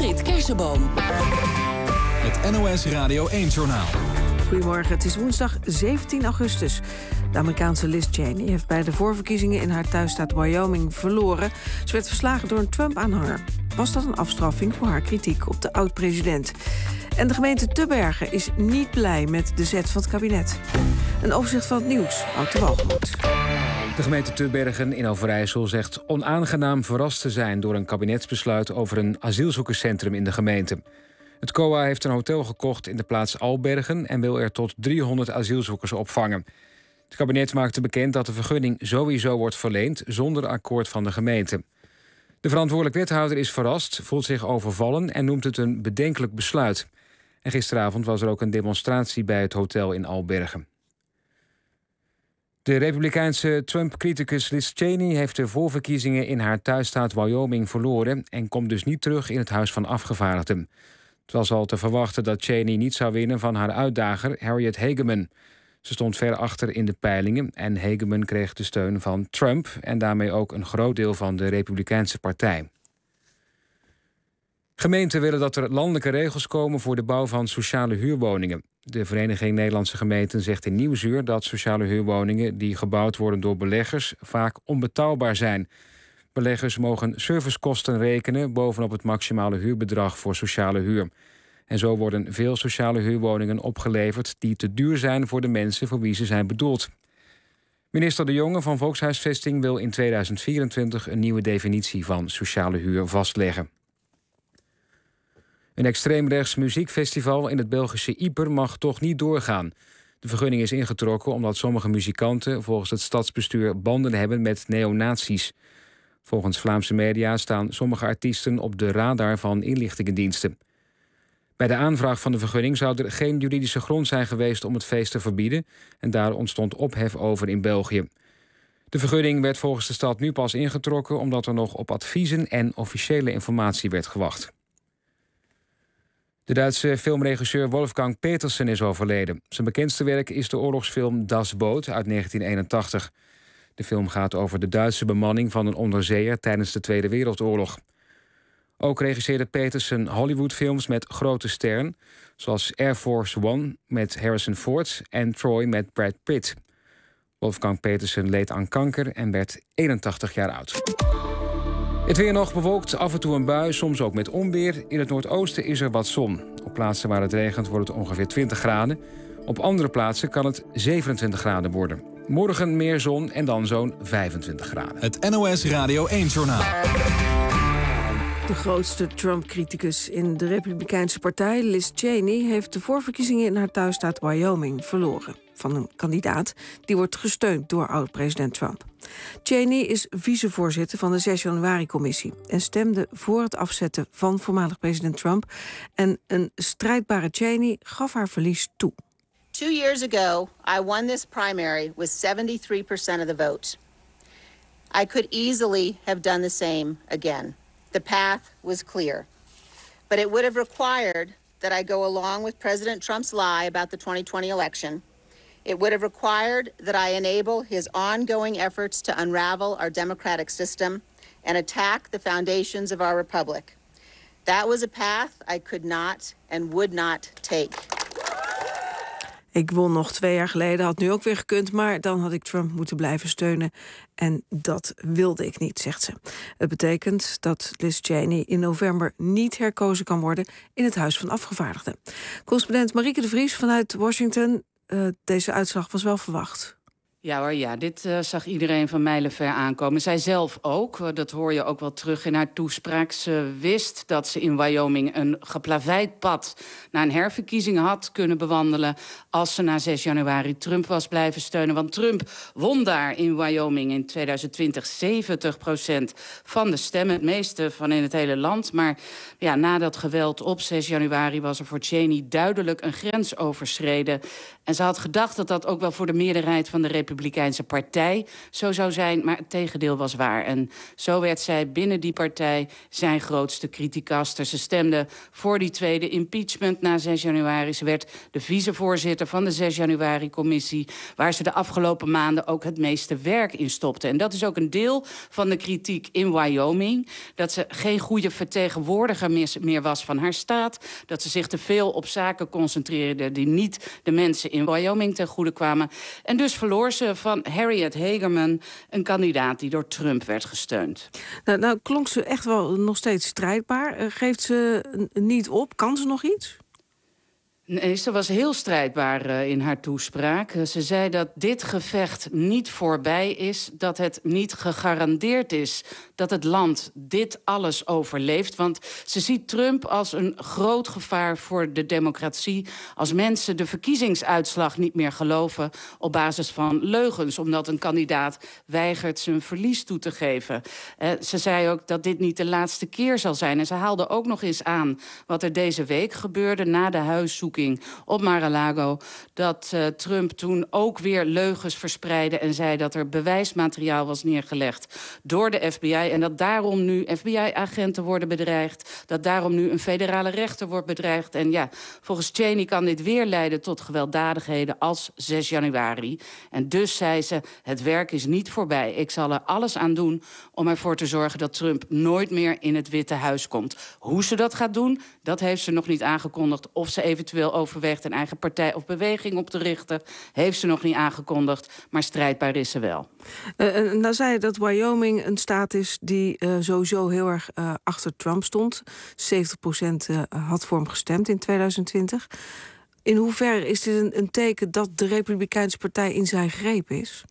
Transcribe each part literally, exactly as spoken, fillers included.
Astrid Kersenboom. Het N O S Radio één-journaal. Goedemorgen, het is woensdag zeventien augustus. De Amerikaanse Liz Cheney heeft bij de voorverkiezingen in haar thuisstaat Wyoming verloren. Ze werd verslagen door een Trump-aanhanger. Was dat een afstraffing voor haar kritiek op de oud-president? En de gemeente Tubbergen is niet blij met de zet van het kabinet. Een overzicht van het nieuws, Wouter Walgemoed. De gemeente Tubbergen in Overijssel zegt onaangenaam verrast te zijn door een kabinetsbesluit over een asielzoekerscentrum in de gemeente. Het C O A heeft een hotel gekocht in de plaats Albergen en wil er tot driehonderd asielzoekers opvangen. Het kabinet maakte bekend dat de vergunning sowieso wordt verleend zonder akkoord van de gemeente. De verantwoordelijk wethouder is verrast, voelt zich overvallen en noemt het een bedenkelijk besluit. En gisteravond was er ook een demonstratie bij het hotel in Albergen. De republikeinse Trump-criticus Liz Cheney heeft de voorverkiezingen in haar thuisstaat Wyoming verloren en komt dus niet terug in het Huis van Afgevaardigden. Het was al te verwachten dat Cheney niet zou winnen van haar uitdager Harriet Hageman. Ze stond ver achter in de peilingen en Hageman kreeg de steun van Trump en daarmee ook een groot deel van de Republikeinse partij. Gemeenten willen dat er landelijke regels komen voor de bouw van sociale huurwoningen. De Vereniging Nederlandse Gemeenten zegt in Nieuwsuur dat sociale huurwoningen die gebouwd worden door beleggers vaak onbetaalbaar zijn. Beleggers mogen servicekosten rekenen bovenop het maximale huurbedrag voor sociale huur. En zo worden veel sociale huurwoningen opgeleverd die te duur zijn voor de mensen voor wie ze zijn bedoeld. Minister De Jonge van Volkshuisvesting wil in tweeduizend vierentwintig een nieuwe definitie van sociale huur vastleggen. Een extreemrechts muziekfestival in het Belgische Yper mag toch niet doorgaan. De vergunning is ingetrokken omdat sommige muzikanten volgens het stadsbestuur banden hebben met neonazies. Volgens Vlaamse media staan sommige artiesten op de radar van inlichtingendiensten. Bij de aanvraag van de vergunning zou er geen juridische grond zijn geweest om het feest te verbieden en daar ontstond ophef over in België. De vergunning werd volgens de stad nu pas ingetrokken omdat er nog op adviezen en officiële informatie werd gewacht. De Duitse filmregisseur Wolfgang Petersen is overleden. Zijn bekendste werk is de oorlogsfilm Das Boot uit negentien eenentachtig. De film gaat over de Duitse bemanning van een onderzeeër tijdens de Tweede Wereldoorlog. Ook regisseerde Petersen Hollywoodfilms met grote sterren, zoals Air Force One met Harrison Ford en Troy met Brad Pitt. Wolfgang Petersen leed aan kanker en werd eenentachtig jaar oud. Het weer nog bewolkt, af en toe een bui, soms ook met onweer. In het noordoosten is er wat zon. Op plaatsen waar het regent wordt het ongeveer twintig graden. Op andere plaatsen kan het zevenentwintig graden worden. Morgen meer zon en dan zo'n vijfentwintig graden. Het N O S Radio één-journaal. De grootste Trump-criticus in de Republikeinse partij, Liz Cheney, heeft de voorverkiezingen in haar thuisstaat Wyoming verloren van een kandidaat die wordt gesteund door oud-president Trump. Cheney is vicevoorzitter van de zes januari-commissie en stemde voor het afzetten van voormalig president Trump. En een strijdbare Cheney gaf haar verlies toe. Two years ago, I won this primary with seventy-three percent of the vote. I could easily have done the same again. The path was clear. But it would have required that I go along with President Trump's lie about the twenty twenty election. It would have required that I enable his ongoing efforts to unravel our democratic system and attack the foundations of our republic. That was a path I could not and would not take. Ik won nog twee jaar geleden, had nu ook weer gekund, maar dan had ik Trump moeten blijven steunen. En dat wilde ik niet, zegt ze. Het betekent dat Liz Cheney in november niet herkozen kan worden in het Huis van Afgevaardigden. Correspondent Marieke de Vries vanuit Washington. Uh, deze uitslag was wel verwacht. Ja hoor, ja, dit uh, zag iedereen van mijlenver aankomen. Zij zelf ook, uh, dat hoor je ook wel terug in haar toespraak. Ze wist dat ze in Wyoming een geplaveid pad naar een herverkiezing had kunnen bewandelen als ze na zes januari Trump was blijven steunen. Want Trump won daar in Wyoming in tweeduizend twintig zeventig procent van de stemmen. Het meeste van in het hele land. Maar ja, na dat geweld op zes januari was er voor Cheney duidelijk een grens overschreden. En ze had gedacht dat dat ook wel voor de meerderheid van de Republikeinen Republikeinse Partij zo zou zijn. Maar het tegendeel was waar. En zo werd zij binnen die partij zijn grootste criticaster. Ze stemde voor die tweede impeachment na zes januari. Ze werd de vicevoorzitter van de zes januari-commissie... waar ze de afgelopen maanden ook het meeste werk in stopte. En dat is ook een deel van de kritiek in Wyoming. Dat ze geen goede vertegenwoordiger meer was van haar staat. Dat ze zich te veel op zaken concentreerde die niet de mensen in Wyoming ten goede kwamen. En dus verloor ze van Harriet Hageman, een kandidaat die door Trump werd gesteund. Nou, nou klonk ze echt wel nog steeds strijdbaar. Uh, geeft ze niet op? Kan ze nog iets? Nee, ze was heel strijdbaar uh, in haar toespraak. Uh, ze zei dat dit gevecht niet voorbij is, dat het niet gegarandeerd is dat het land dit alles overleeft. Want ze ziet Trump als een groot gevaar voor de democratie. Als mensen de verkiezingsuitslag niet meer geloven op basis van leugens, omdat een kandidaat weigert zijn verlies toe te geven. Uh, ze zei ook dat dit niet de laatste keer zal zijn. En ze haalde ook nog eens aan wat er deze week gebeurde na de huiszoeking op Mar-a-Lago, dat uh, Trump toen ook weer leugens verspreidde en zei dat er bewijsmateriaal was neergelegd door de F B I en dat daarom nu F B I-agenten worden bedreigd, dat daarom nu een federale rechter wordt bedreigd. En ja, volgens Cheney kan dit weer leiden tot gewelddadigheden als zes januari. En dus zei ze, het werk is niet voorbij. Ik zal er alles aan doen om ervoor te zorgen dat Trump nooit meer in het Witte Huis komt. Hoe ze dat gaat doen, dat heeft ze nog niet aangekondigd. Of ze eventueel overweegt een eigen partij of beweging op te richten, heeft ze nog niet aangekondigd, maar strijdbaar is ze wel. Uh, nou zei je dat Wyoming een staat is die uh, sowieso heel erg uh, achter Trump stond. zeventig procent uh, had voor hem gestemd in tweeduizend twintig. In hoeverre is dit een, een teken dat de Republikeinse Partij in zijn greep is?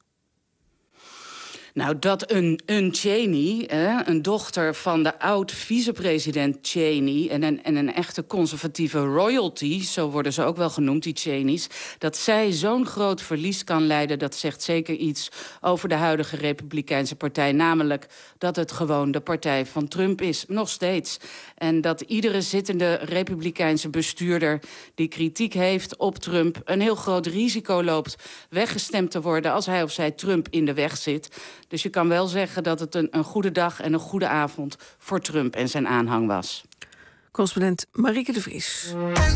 Nou, dat een, een Cheney, eh, een dochter van de oud-vicepresident Cheney en een, en een echte conservatieve royalty, zo worden ze ook wel genoemd, die Cheneys, dat zij zo'n groot verlies kan leiden, dat zegt zeker iets over de huidige Republikeinse Partij. Namelijk dat het gewoon de partij van Trump is, nog steeds. En dat iedere zittende Republikeinse bestuurder die kritiek heeft op Trump een heel groot risico loopt weggestemd te worden als hij of zij Trump in de weg zit. Dus je kan wel zeggen dat het een, een goede dag en een goede avond voor Trump en zijn aanhang was. Correspondent Marieke de Vries.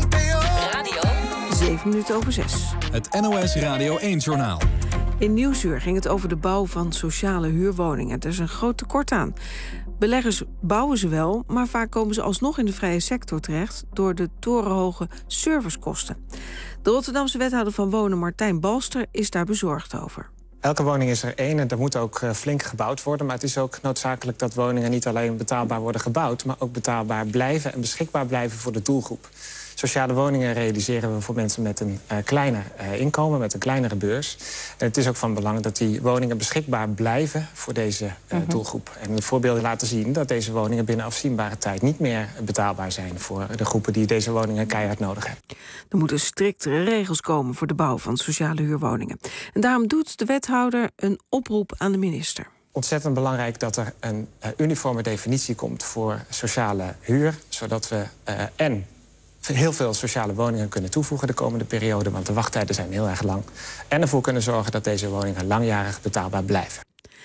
Radio. Zeven minuten over zes. Het N O S Radio één-journaal. In Nieuwsuur ging het over de bouw van sociale huurwoningen. Er is een groot tekort aan. Beleggers bouwen ze wel, maar vaak komen ze alsnog in de vrije sector terecht door de torenhoge servicekosten. De Rotterdamse wethouder van Wonen, Martijn Balster, is daar bezorgd over. Elke woning is er één en er moet ook uh, flink gebouwd worden. Maar het is ook noodzakelijk dat woningen niet alleen betaalbaar worden gebouwd, maar ook betaalbaar blijven en beschikbaar blijven voor de doelgroep. Sociale woningen realiseren we voor mensen met een uh, kleiner uh, inkomen, met een kleinere beurs. En het is ook van belang dat die woningen beschikbaar blijven voor deze uh, uh-huh. doelgroep. En de voorbeelden laten zien dat deze woningen binnen afzienbare tijd niet meer betaalbaar zijn voor de groepen die deze woningen keihard nodig hebben. Er moeten striktere regels komen voor de bouw van sociale huurwoningen. En daarom doet de wethouder een oproep aan de minister. Ontzettend belangrijk dat er een uh, uniforme definitie komt voor sociale huur, zodat we uh, en heel veel sociale woningen kunnen toevoegen de komende periode, want de wachttijden zijn heel erg lang. En ervoor kunnen zorgen dat deze woningen langjarig betaalbaar blijven.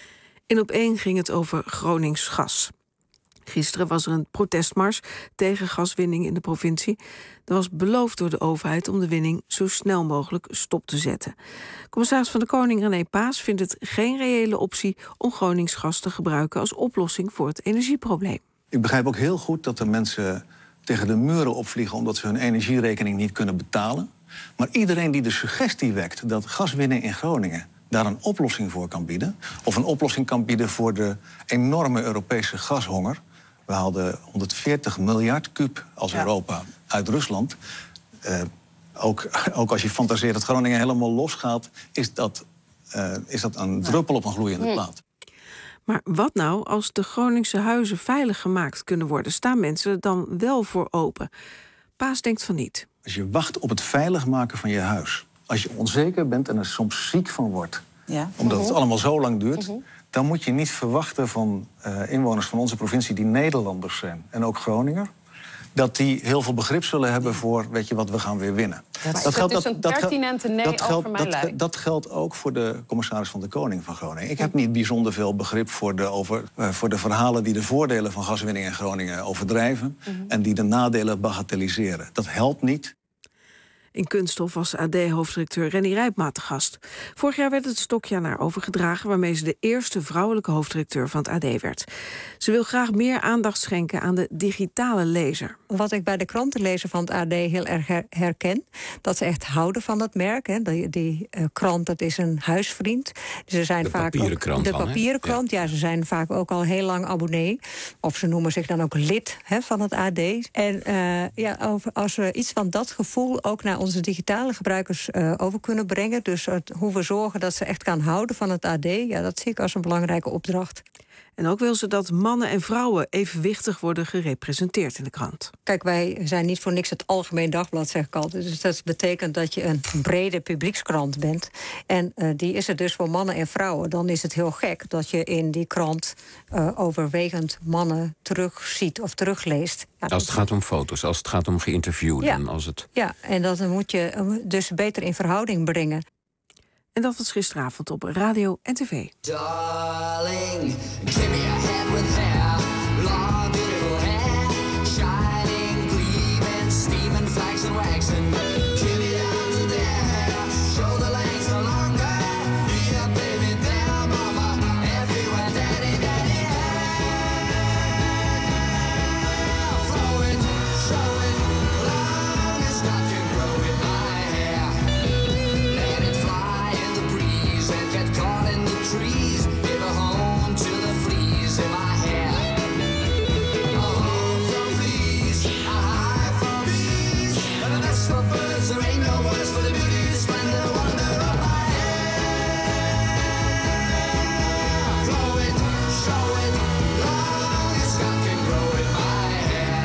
In Op één ging het over Gronings gas. Gisteren was er een protestmars tegen gaswinning in de provincie. Er was beloofd door de overheid om de winning zo snel mogelijk stop te zetten. Commissaris van de Koning René Paas vindt het geen reële optie om Gronings gas te gebruiken als oplossing voor het energieprobleem. Ik begrijp ook heel goed dat er mensen tegen de muren opvliegen omdat ze hun energierekening niet kunnen betalen. Maar iedereen die de suggestie wekt dat gaswinning in Groningen daar een oplossing voor kan bieden, of een oplossing kan bieden voor de enorme Europese gashonger. We haalden honderdveertig miljard kuub als ja. Europa uit Rusland. Uh, ook, ook als je fantaseert dat Groningen helemaal losgaat, is dat, uh, is dat een druppel op een gloeiende nee. plaat. Maar wat nou als de Groningse huizen veilig gemaakt kunnen worden? Staan mensen er dan wel voor open? Paas denkt van niet. Als je wacht op het veilig maken van je huis, als je onzeker bent en er soms ziek van wordt, ja. omdat uh-huh. het allemaal zo lang duurt, uh-huh. dan moet je niet verwachten van uh, inwoners van onze provincie die Nederlanders zijn en ook Groninger, dat die heel veel begrip zullen hebben voor, weet je wat, we gaan weer winnen. Dat, dat geldt, is een pertinente nee dat geldt, over mijn dat, lijn. dat geldt ook voor de commissaris van de Koning van Groningen. Ik heb niet bijzonder veel begrip voor de, over, uh, voor de verhalen die de voordelen van gaswinning in Groningen overdrijven, mm-hmm. en die de nadelen bagatelliseren. Dat helpt niet. In Kunststof was A D-hoofdredacteur Renny Rijpma te gast. Vorig jaar werd het stokje aan haar overgedragen, waarmee ze de eerste vrouwelijke hoofdredacteur van het A D werd. Ze wil graag meer aandacht schenken aan de digitale lezer. Wat ik bij de krantenlezer van het A D heel erg herken, dat ze echt houden van dat merk. Hè. Die, die uh, krant, dat is een huisvriend. Ze zijn de vaak papieren ook, krant De dan, papieren krant, ja. ja. Ze zijn vaak ook al heel lang abonnee. Of ze noemen zich dan ook lid, hè, van het A D. En uh, ja, over, als we iets van dat gevoel ook naar onze digitale gebruikers uh, over kunnen brengen, dus het, hoe we zorgen dat ze echt gaan houden van het A D, ja, dat zie ik als een belangrijke opdracht. En ook wil ze dat mannen en vrouwen evenwichtig worden gerepresenteerd in de krant. Kijk, wij zijn niet voor niks het Algemeen Dagblad, zeg ik altijd. Dus dat betekent dat je een brede publiekskrant bent. En uh, die is er dus voor mannen en vrouwen. Dan is het heel gek dat je in die krant uh, overwegend mannen terugziet of terugleest. Ja, als het gaat om foto's, als het gaat om geïnterviewden. Ja, als het... ja, en dat moet je dus beter in verhouding brengen. En dat was gisteravond op radio en tv. Darling, give me a hand with hair, long beautiful hair, shining, gleaming, steaming, flags and wax, and give me down to there, shoulder length no longer, yeah baby, there, mama, everywhere, daddy, daddy, hair, flow it, show it, long as I can grow in my hair, let it fly in the breeze and get caught in the trees, give a home to the fleas in my hair, a home from fleas, a hive from bees, and a nest for birds, there ain't no words for the beauty, splendor, wonder of my hair, flow it, show it, long as God can grow in my hair,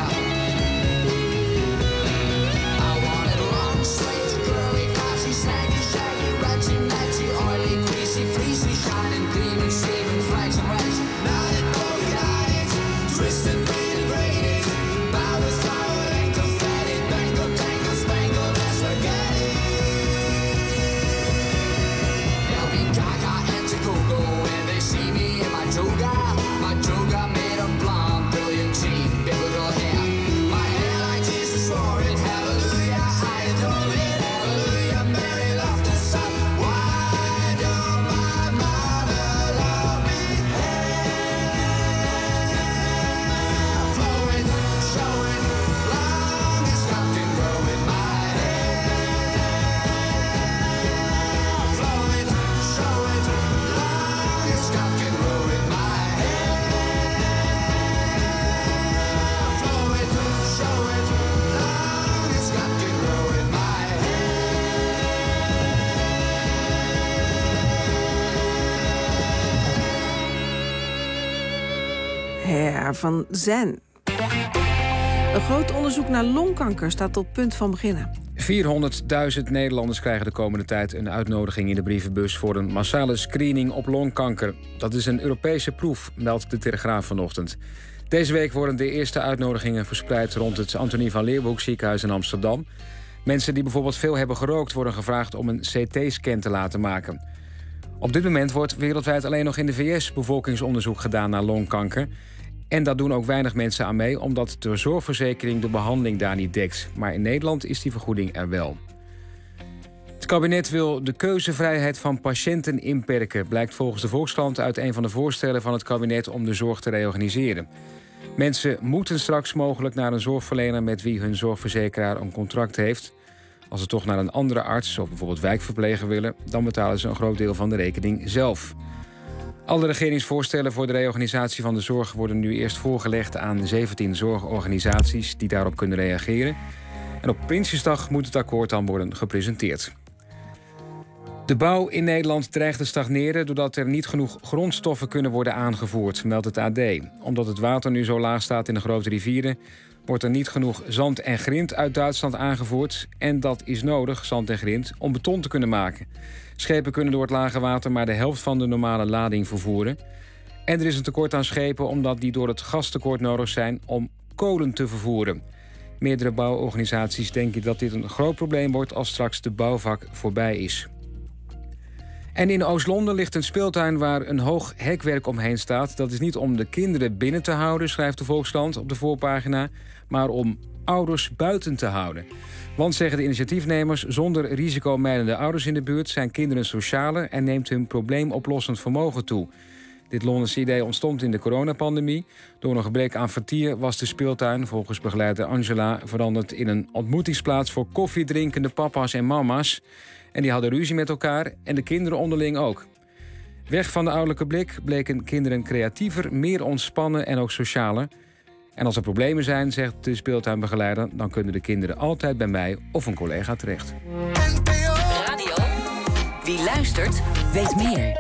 I want it long, straight, curly, glossy, snaggy, shaggy, ratchy, matchy, oily, greasy, fleecy, shining, gleaming, steaming, flags and rags. Now that both got it, twisted, braided, braided, powder, flower, and confetti, bangle, tangle, spangle, and spaghetti. They'll be gaga and to go-go when they see me in my toga, my toga made of blonde, brilliant teen, biblical hair. My hair like Jesus for it, hallelujah, I adore it, hallelujah, Mary loved the sun. Why don't my mother love me? Hair, flow it, show it, long as God can grow in my hair. Flow it, show it, long as God can grow in my hair. Flow it, show it, long as God can grow in my Hair van Zen. Een groot onderzoek naar longkanker staat op punt van beginnen. vierhonderdduizend Nederlanders krijgen de komende tijd een uitnodiging in de brievenbus voor een massale screening op longkanker. Dat is een Europese proef, meldt de Telegraaf vanochtend. Deze week worden de eerste uitnodigingen verspreid rond het Antonie van Leeuwenhoek ziekenhuis in Amsterdam. Mensen die bijvoorbeeld veel hebben gerookt worden gevraagd om een C T-scan te laten maken. Op dit moment wordt wereldwijd alleen nog in de V S bevolkingsonderzoek gedaan naar longkanker. En daar doen ook weinig mensen aan mee, omdat de zorgverzekering de behandeling daar niet dekt. Maar in Nederland is die vergoeding er wel. Het kabinet wil de keuzevrijheid van patiënten inperken, blijkt volgens de Volkskrant uit een van de voorstellen van het kabinet om de zorg te reorganiseren. Mensen moeten straks mogelijk naar een zorgverlener met wie hun zorgverzekeraar een contract heeft. Als ze toch naar een andere arts of bijvoorbeeld wijkverpleger willen, dan betalen ze een groot deel van de rekening zelf. Alle regeringsvoorstellen voor de reorganisatie van de zorg worden nu eerst voorgelegd aan zeventien zorgorganisaties die daarop kunnen reageren. En op Prinsjesdag moet het akkoord dan worden gepresenteerd. De bouw in Nederland dreigt te stagneren doordat er niet genoeg grondstoffen kunnen worden aangevoerd, meldt het A D. Omdat het water nu zo laag staat in de grote rivieren, wordt er niet genoeg zand en grind uit Duitsland aangevoerd. En dat is nodig, zand en grind, om beton te kunnen maken. Schepen kunnen door het lage water maar de helft van de normale lading vervoeren. En er is een tekort aan schepen omdat die door het gastekort nodig zijn om kolen te vervoeren. Meerdere bouworganisaties denken dat dit een groot probleem wordt als straks de bouwvak voorbij is. En in Oost-Londen ligt een speeltuin waar een hoog hekwerk omheen staat. Dat is niet om de kinderen binnen te houden, schrijft de Volkskrant op de voorpagina, maar om ouders buiten te houden. Want, zeggen de initiatiefnemers, zonder risicomijdende ouders in de buurt zijn kinderen socialer en neemt hun probleemoplossend vermogen toe. Dit Londense idee ontstond in de coronapandemie. Door een gebrek aan vertier was de speeltuin, volgens begeleider Angela, veranderd in een ontmoetingsplaats voor koffiedrinkende papa's en mama's. En die hadden ruzie met elkaar en de kinderen onderling ook. Weg van de ouderlijke blik bleken kinderen creatiever, meer ontspannen en ook socialer. En als er problemen zijn, zegt de speeltuinbegeleider, dan kunnen de kinderen altijd bij mij of een collega terecht. Radio. Wie luistert, weet meer.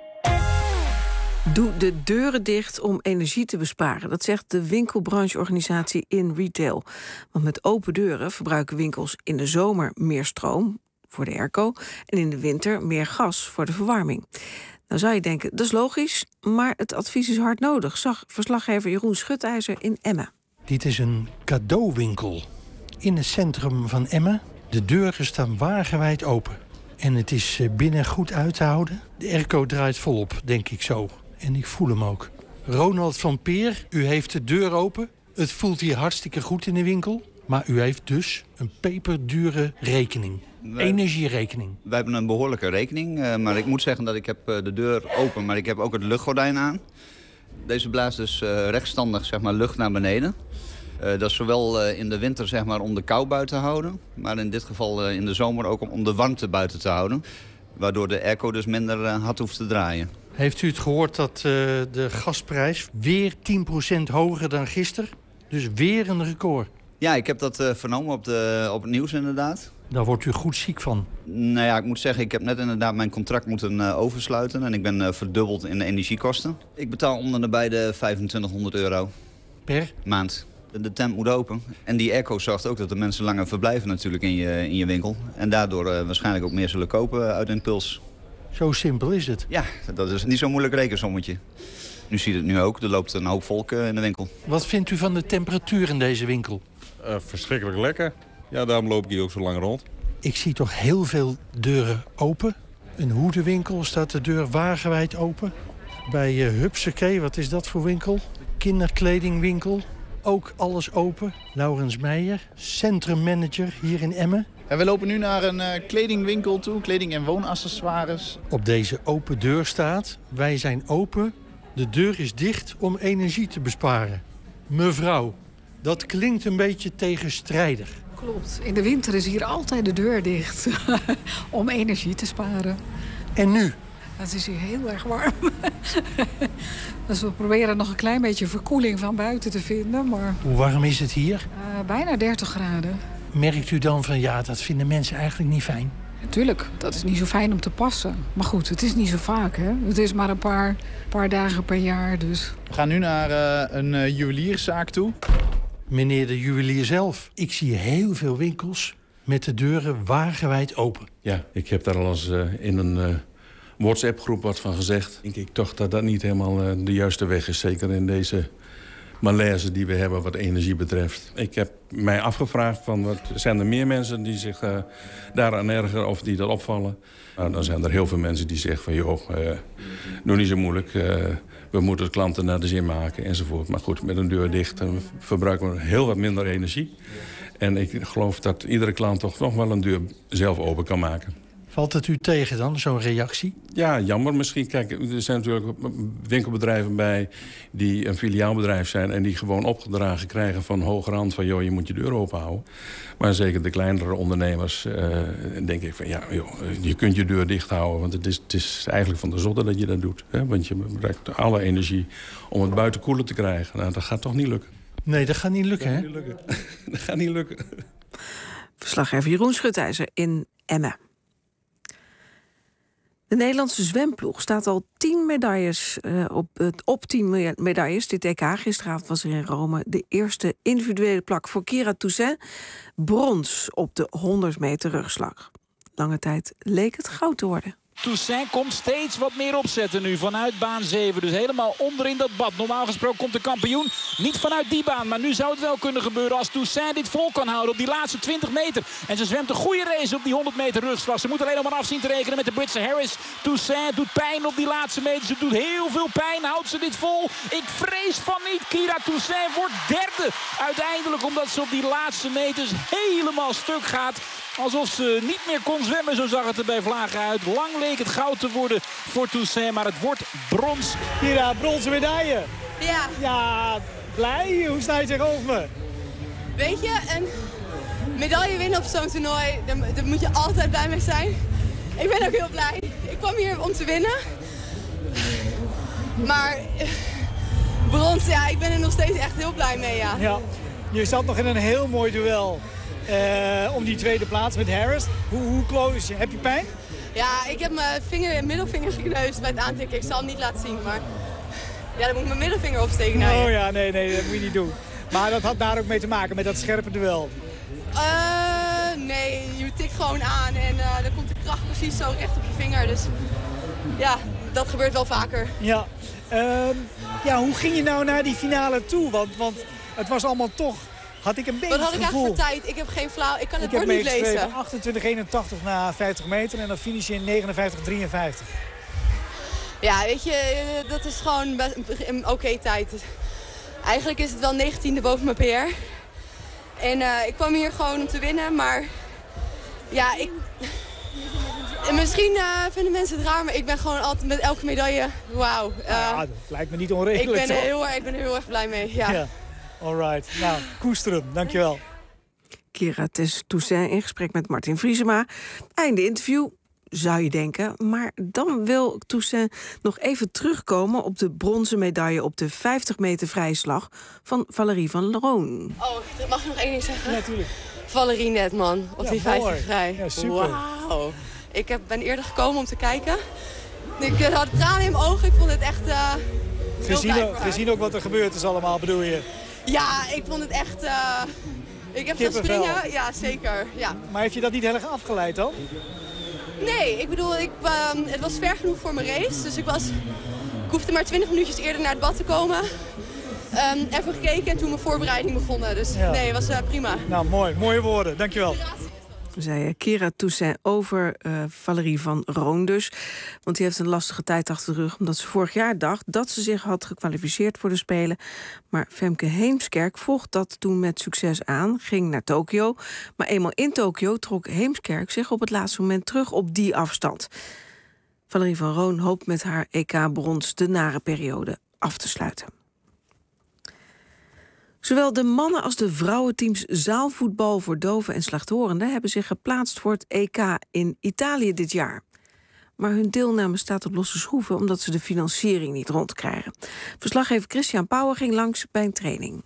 Doe de deuren dicht om energie te besparen. Dat zegt de winkelbrancheorganisatie In Retail. Want met open deuren verbruiken winkels in de zomer meer stroom voor de airco en in de winter meer gas voor de verwarming. Nou zou je denken, dat is logisch, maar het advies is hard nodig, zag verslaggever Jeroen Schutijzer in Emmen. Dit is een cadeauwinkel in het centrum van Emmen. De deuren staan wagenwijd open. En het is binnen goed uit te houden. De airco draait volop, denk ik zo. En ik voel hem ook. Ronald van Peer, u heeft de deur open. Het voelt hier hartstikke goed in de winkel. Maar u heeft dus een peperdure rekening. Wij, energierekening. Wij hebben een behoorlijke rekening. Uh, maar ik moet zeggen dat ik heb uh, de deur open, maar ik heb ook het luchtgordijn aan. Deze blaast dus uh, rechtstandig, zeg maar, lucht naar beneden. Uh, dat is zowel uh, in de winter, zeg maar, om de kou buiten te houden. Maar in dit geval uh, in de zomer ook om, om de warmte buiten te houden. Waardoor de airco dus minder uh, hard hoeft te draaien. Heeft u het gehoord dat uh, de gasprijs weer tien procent hoger dan gisteren? Dus weer een record. Ja, ik heb dat uh, vernomen op, de, op het nieuws inderdaad. Daar wordt u goed ziek van. Nou ja, ik moet zeggen, ik heb net inderdaad mijn contract moeten uh, oversluiten. En ik ben uh, verdubbeld in de energiekosten. Ik betaal onder de bij de vijfentwintighonderd euro. Per? Maand. De, de tent moet open. En die airco zorgt ook dat de mensen langer verblijven natuurlijk in je, in je winkel. En daardoor uh, waarschijnlijk ook meer zullen kopen uit impuls. Zo simpel is het? Ja, dat is niet zo'n moeilijk rekensommetje. Nu zie je het nu ook, er loopt een hoop volk uh, in de winkel. Wat vindt u van de temperatuur in deze winkel? Uh, verschrikkelijk lekker. Ja, daarom loop ik hier ook zo lang rond. Ik zie toch heel veel deuren open. Een hoedenwinkel staat de deur wagenwijd open. Bij uh, Hupsakee, wat is dat voor winkel? Kinderkledingwinkel, ook alles open. Laurens Meijer, centrummanager hier in Emmen. En we lopen nu naar een uh, kledingwinkel toe, kleding- en woonaccessoires. Op deze open deur staat, wij zijn open, de deur is dicht om energie te besparen. Mevrouw, dat klinkt een beetje tegenstrijdig. Klopt, in de winter is hier altijd de deur dicht om energie te sparen. En nu? Het is hier heel erg warm. Dus we proberen nog een klein beetje verkoeling van buiten te vinden. Maar hoe warm is het hier? Uh, bijna dertig graden. Merkt u dan van ja, dat vinden mensen eigenlijk niet fijn? Natuurlijk, dat is niet zo fijn om te passen. Maar goed, het is niet zo vaak, hè. Het is maar een paar, paar dagen per jaar, dus. We gaan nu naar uh, een uh, juwelierszaak toe. Meneer de juwelier zelf, ik zie heel veel winkels met de deuren wagenwijd open. Ja, ik heb daar al eens uh, in een uh, WhatsApp-groep wat van gezegd. Denk ik toch dat dat niet helemaal uh, de juiste weg is, zeker in deze malaise die we hebben wat energie betreft. Ik heb mij afgevraagd, van, wat, zijn er meer mensen die zich uh, daaraan ergeren of die dat opvallen? Nou, dan zijn er heel veel mensen die zeggen van, joh, uh, doe niet zo moeilijk. Uh, we moeten de klanten naar de zin maken enzovoort. Maar goed, met een deur dicht uh, verbruiken we heel wat minder energie. En ik geloof dat iedere klant toch nog wel een deur zelf open kan maken. Valt het u tegen dan, zo'n reactie? Ja, jammer misschien. Kijk, er zijn natuurlijk winkelbedrijven bij die een filiaalbedrijf zijn en die gewoon opgedragen krijgen van hogerhand van joh, je moet je deur open houden. Maar zeker de kleinere ondernemers, uh, denk ik van ja, joh, je kunt je deur dicht houden. Want het is, het is eigenlijk van de zotte dat je dat doet. Hè? Want je gebruikt alle energie om het buiten koeler te krijgen. Nou, dat gaat toch niet lukken? Nee, dat gaat niet lukken, hè? Dat gaat niet lukken. Dat gaat niet lukken. Verslaggever Jeroen Schutijzer in Emmen. De Nederlandse zwemploeg staat al tien medailles uh, op, uh, op tien medailles. Dit E K, gisteravond was er in Rome de eerste individuele plak voor Kira Toussaint. Brons op de honderd meter rugslag. Lange tijd leek het goud te worden. Toussaint komt steeds wat meer opzetten nu vanuit baan zeven. Dus helemaal onderin dat bad. Normaal gesproken komt de kampioen niet vanuit die baan. Maar nu zou het wel kunnen gebeuren als Toussaint dit vol kan houden op die laatste twintig meter. En ze zwemt een goede race op die honderd meter rugslag. Ze moet alleen nog maar af zien te rekenen met de Britse Harris. Toussaint doet pijn op die laatste meter. Ze doet heel veel pijn. Houdt ze dit vol? Ik vrees van niet. Kira Toussaint wordt derde. Uiteindelijk omdat ze op die laatste meters helemaal stuk gaat. Alsof ze niet meer kon zwemmen, zo zag het er bij Vlagen uit. Lang leek het goud te worden voor Toussaint, maar het wordt brons. Kira, bronzen medaille. Ja. Ja, blij? Hoe sta je tegenover me? Weet je, een medaille winnen op zo'n toernooi, daar, daar moet je altijd blij mee zijn. Ik ben ook heel blij. Ik kwam hier om te winnen. Maar brons, ja, ik ben er nog steeds echt heel blij mee, ja. Ja, je zat nog in een heel mooi duel. Uh, om die tweede plaats met Harris. Hoe, hoe close? Heb je pijn? Ja, ik heb mijn vinger, middelvinger gekneusd bij het aantikken. Ik zal het niet laten zien, maar ja, dan moet ik mijn middelvinger opsteken. Nou, oh ja, nee, nee, dat moet je niet doen. Maar dat had daar ook mee te maken, met dat scherpe duel. Uh, nee, je tikt gewoon aan en uh, dan komt de kracht precies zo recht op je vinger. Dus ja, dat gebeurt wel vaker. Ja, uh, ja hoe ging je nou naar die finale toe? Want, want het was allemaal toch... Had ik een beetje Wat had ik gevoel. eigenlijk voor tijd? Ik heb geen flauw. Ik kan het ik woord niet lezen. achtentwintig eenentachtig na vijftig meter en dan finish je in negenenvijftig drieënvijftig. Ja, weet je, dat is gewoon een oké okay tijd. Eigenlijk is het wel negentiende boven mijn P R. En uh, ik kwam hier gewoon om te winnen, maar ja, ik... Misschien uh, vinden mensen het raar, maar ik ben gewoon altijd met elke medaille, wauw. Uh, ja, dat lijkt me niet onredelijk. Ik ben, er heel, ik ben er heel erg blij mee, ja. ja. Alright, nou, koester hem. Dankjewel. Kira Toussaint in gesprek met Martin Vriesema. Einde interview, zou je denken. Maar dan wil Toussaint nog even terugkomen op de bronzen medaille op de vijftig meter vrije slag van Valerie van Loon. Oh, mag ik nog één ding zeggen? Ja, natuurlijk. Valerie net, man, op ja, die vijftig vrij. Ja, super. Wauw. Ik heb, ben eerder gekomen om te kijken. Ik had tranen in mijn ogen. Ik vond het echt uh, heel gezien, blij voor gezien ook wat er gebeurd is allemaal, bedoel je? Ja, ik vond het echt... Uh, ik heb gaan springen. Ja, zeker. Ja. Maar heeft je dat niet heel erg afgeleid dan? Nee, ik bedoel, ik, uh, het was ver genoeg voor mijn race. Dus ik, was, ik hoefde maar twintig minuutjes eerder naar het bad te komen. Um, even gekeken en toen mijn voorbereiding begonnen. Dus ja. nee, het was uh, prima. Nou, mooi. Mooie woorden. Dankjewel. Zei Kira Toussaint over uh, Valerie van Roon dus. Want die heeft een lastige tijd achter de rug... omdat ze vorig jaar dacht dat ze zich had gekwalificeerd voor de Spelen. Maar Femke Heemskerk volgt dat toen met succes aan. Ging naar Tokio. Maar eenmaal in Tokio trok Heemskerk zich op het laatste moment terug op die afstand. Valerie van Roon hoopt met haar E K-brons de nare periode af te sluiten. Zowel de mannen- als de vrouwenteams zaalvoetbal voor doven en slechthorenden hebben zich geplaatst voor het E K in Italië dit jaar. Maar hun deelname staat op losse schroeven omdat ze de financiering niet rondkrijgen. Verslaggever Christian Pauwer ging langs bij een training.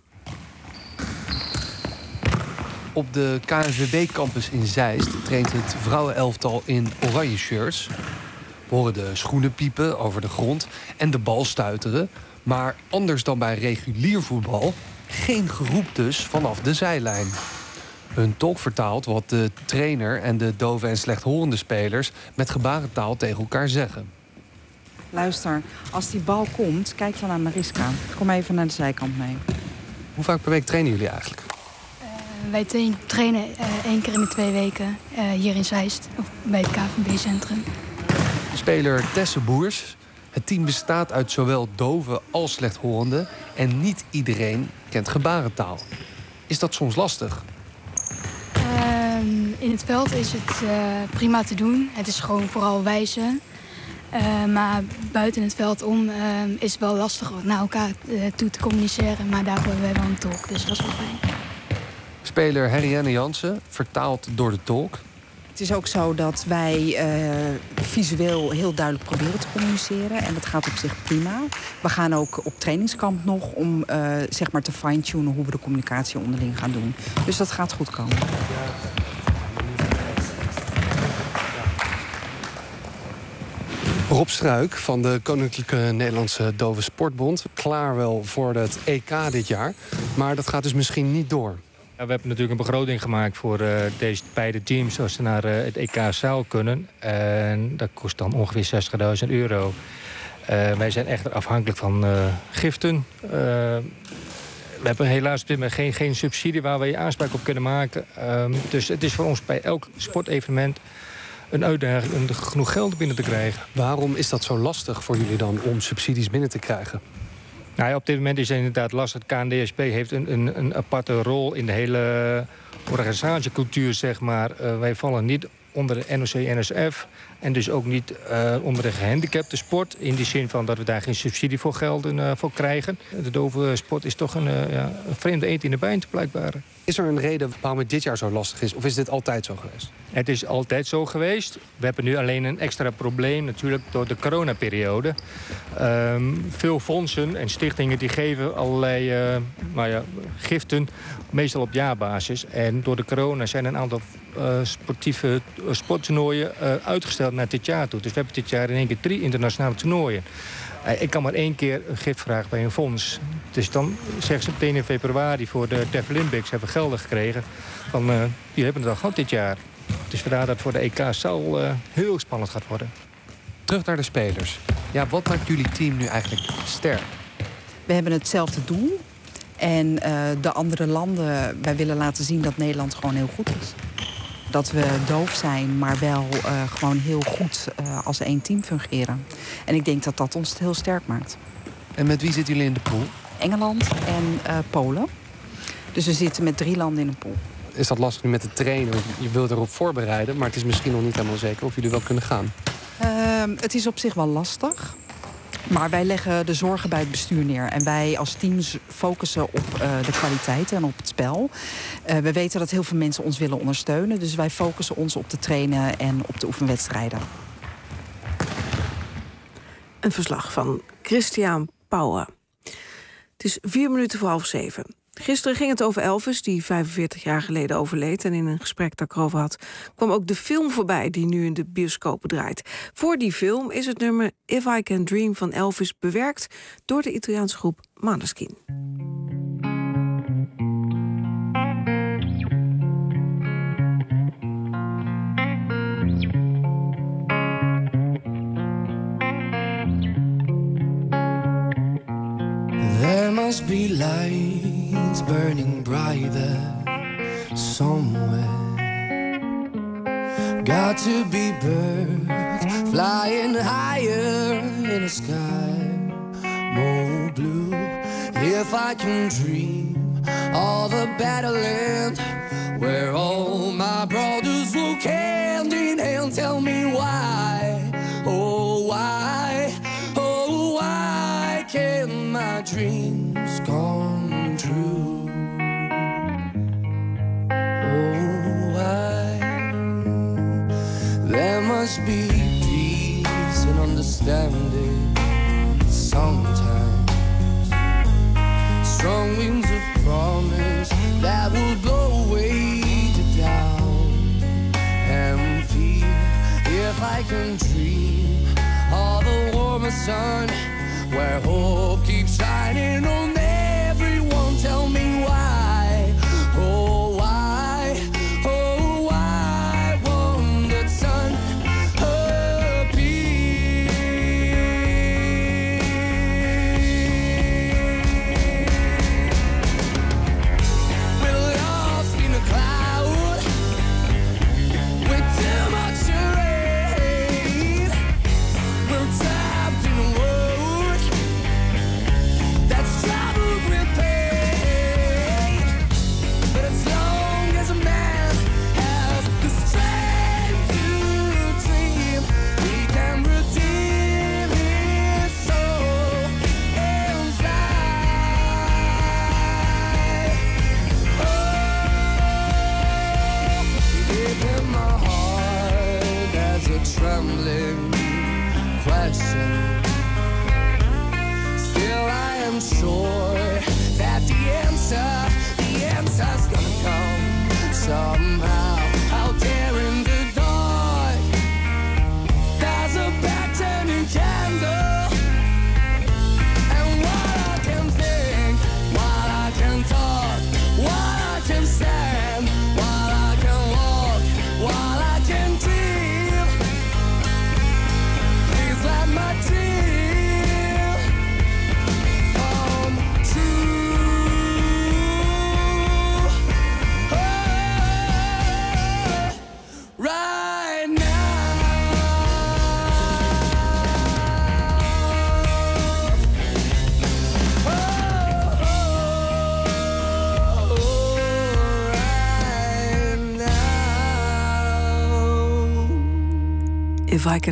Op de K N V B-campus in Zeist traint het vrouwenelftal in oranje shirts. We horen de schoenen piepen over de grond en de bal stuiteren. Maar anders dan bij regulier voetbal... geen geroep dus vanaf de zijlijn. Hun tolk vertaalt wat de trainer en de dove en slechthorende spelers... met gebarentaal tegen elkaar zeggen. Luister, als die bal komt, kijk dan naar Mariska. Kom even naar de zijkant mee. Hoe vaak per week trainen jullie eigenlijk? Uh, wij trainen uh, één keer in de twee weken uh, hier in Zeist, of bij het K V B-centrum. Speler Tesse Boers. Het team bestaat uit zowel dove als slechthorenden... en niet iedereen kent gebarentaal. Is dat soms lastig? Uh, in het veld is het uh, prima te doen. Het is gewoon vooral wijzen. Uh, maar buiten het veld om uh, is het wel lastig naar elkaar uh, toe te communiceren. Maar daarvoor hebben we wel een tolk, dus dat is wel fijn. Speler Henrienne Jansen, vertaald door de tolk. Het is ook zo dat wij uh, visueel heel duidelijk proberen te communiceren. En dat gaat op zich prima. We gaan ook op trainingskamp nog om uh, zeg maar te fine-tunen hoe we de communicatie onderling gaan doen. Dus dat gaat goed komen. Rob Struik van de Koninklijke Nederlandse Dove Sportbond. Klaar wel voor het E K dit jaar. Maar dat gaat dus misschien niet door. Ja, we hebben natuurlijk een begroting gemaakt voor uh, deze beide teams... zoals ze naar uh, het E K Zaal kunnen. En dat kost dan ongeveer zestigduizend euro. Uh, wij zijn echt afhankelijk van uh, giften. Uh, we hebben helaas op dit moment geen, geen subsidie waar we je aanspraak op kunnen maken. Um, dus het is voor ons bij elk sportevenement een uitdaging om genoeg geld binnen te krijgen. Waarom is dat zo lastig voor jullie dan om subsidies binnen te krijgen? Nou ja, op dit moment is het inderdaad lastig. Het K N D S P heeft een, een, een aparte rol in de hele organisatiecultuur, zeg maar. Uh, wij vallen niet onder de N O C N S F en dus ook niet uh, onder de gehandicapte sport. In die zin van dat we daar geen subsidie voor gelden uh, voor krijgen. De dove sport is toch een, uh, ja, een vreemde eend in de bijt, blijkbaar. Is er een reden waarom het dit jaar zo lastig is? Of is dit altijd zo geweest? Het is altijd zo geweest. We hebben nu alleen een extra probleem natuurlijk door de coronaperiode. Um, veel fondsen en stichtingen die geven allerlei uh, nou ja, giften, meestal op jaarbasis. En door de corona zijn een aantal uh, sportieve uh, sporttoernooien uh, uitgesteld naar dit jaar toe. Dus we hebben dit jaar in één keer drie internationale toernooien. Uh, ik kan maar één keer een gift vragen bij een fonds. Dus dan zeggen ze meteen in februari voor de Deaf Olympics hebben we gelden gekregen. Van, uh, die hebben het al gehad dit jaar. Dus vandaar dat het voor de E K zal uh, heel spannend gaat worden. Terug naar de spelers. Ja, wat maakt jullie team nu eigenlijk sterk? We hebben hetzelfde doel. En uh, de andere landen, wij willen laten zien dat Nederland gewoon heel goed is. Dat we doof zijn, maar wel uh, gewoon heel goed uh, als één team fungeren. En ik denk dat dat ons heel sterk maakt. En met wie zitten jullie in de pool? Engeland en uh, Polen. Dus we zitten met drie landen in een pool. Is dat lastig nu met de trainen? Je wilt erop voorbereiden, maar het is misschien nog niet helemaal zeker of jullie wel kunnen gaan. Uh, het is op zich wel lastig. Maar wij leggen de zorgen bij het bestuur neer. En wij als teams focussen op uh, de kwaliteit en op het spel. Uh, we weten dat heel veel mensen ons willen ondersteunen. Dus wij focussen ons op de trainen en op de oefenwedstrijden. Een verslag van Christian Pauwen. Het is vier minuten voor half zeven. Gisteren ging het over Elvis, die vijfenveertig jaar geleden overleed. En in een gesprek dat ik erover had, kwam ook de film voorbij die nu in de bioscopen draait. Voor die film is het nummer If I Can Dream van Elvis bewerkt door de Italiaanse groep Måneskin. There must be lights burning bright there somewhere. Got to be birds flying higher in the sky, more blue. If I can dream of a better land where all my brothers walk hand in hand, tell me why, oh why, oh why can't my dreams come true? Oh why? There must be peace and understanding sometimes. Strong winds of promise that will blow away the doubt and fear. If I can dream of a warmer sun where hope keeps shining on everyone, tell me why, oh why, oh why won't the sun appear? We're lost in a cloud with too much rain. We're trapped in a world that's traveling If I Can